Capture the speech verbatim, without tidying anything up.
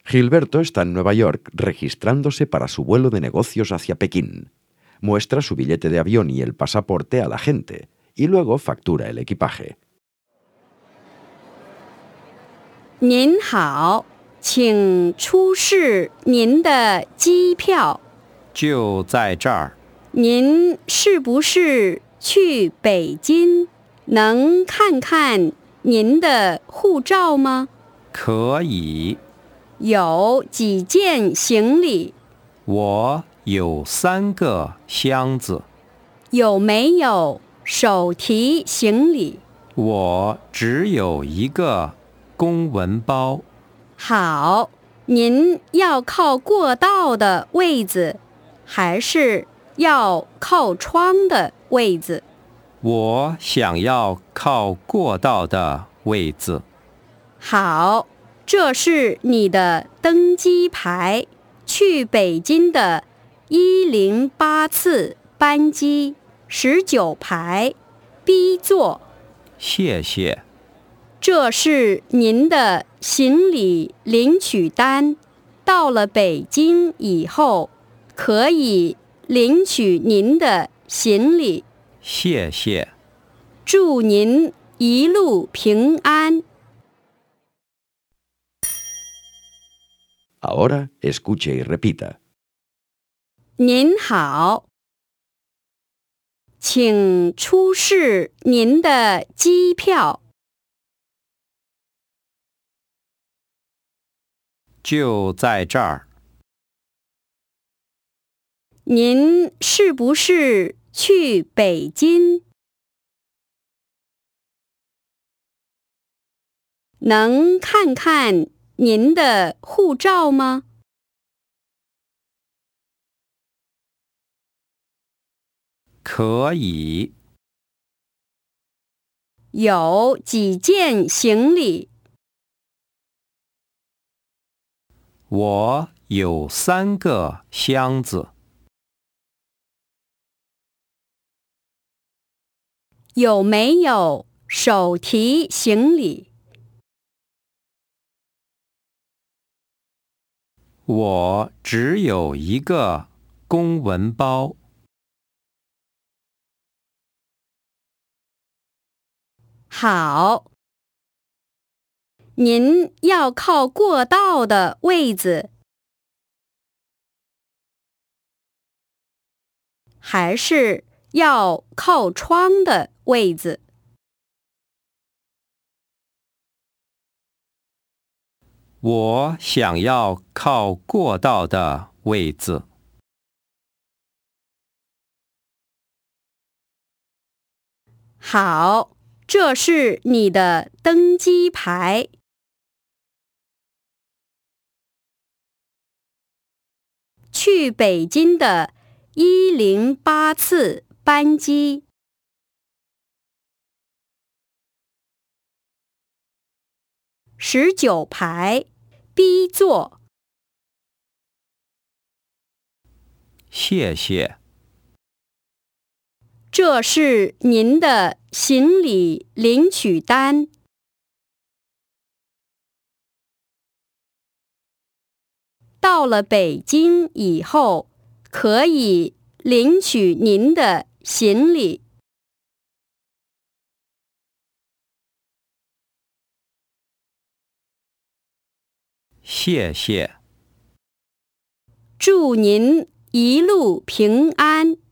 Gilberto está en Nueva York registrándose para su vuelo de negocios hacia Pekín. Muestra su billete de avión y el pasaporte a la agente y luego factura el equipaje. 您好，请出示您的机票。 就在这儿。 您是不是去北京？能看看您的护照吗？ 可以。 有几件行李？ 我有三个箱子。 有没有手提行李？ 我只有一个公文包。 好，您要靠过道的位子，还是要靠窗的位子？ 我想要靠过道的位子。 好，这是你的登机牌，去北京的一零八次班机，十九排 B 座。 谢谢。 这是您的行李领取单，到了北京以后，可以领取您的行李。 谢谢。 祝您一路平安。 Ahora escuche y repita. 您好，请出示您的机票。 就在这儿。 您是不是去北京？能看看您的护照吗？ 可以。 有几件行李？ 我有三个箱子。 有没有手提行李？ 我只有一个公文包。 好，您要靠过道的位子，还是要靠窗的位子？ 我想要靠过道的位子。 好，这是你的登机牌。去北京的一零八次班机。十九排 B 座。 谢谢。 这是您的行李领取单。到了北京以后，可以领取您的行李。 谢谢。 祝您一路平安。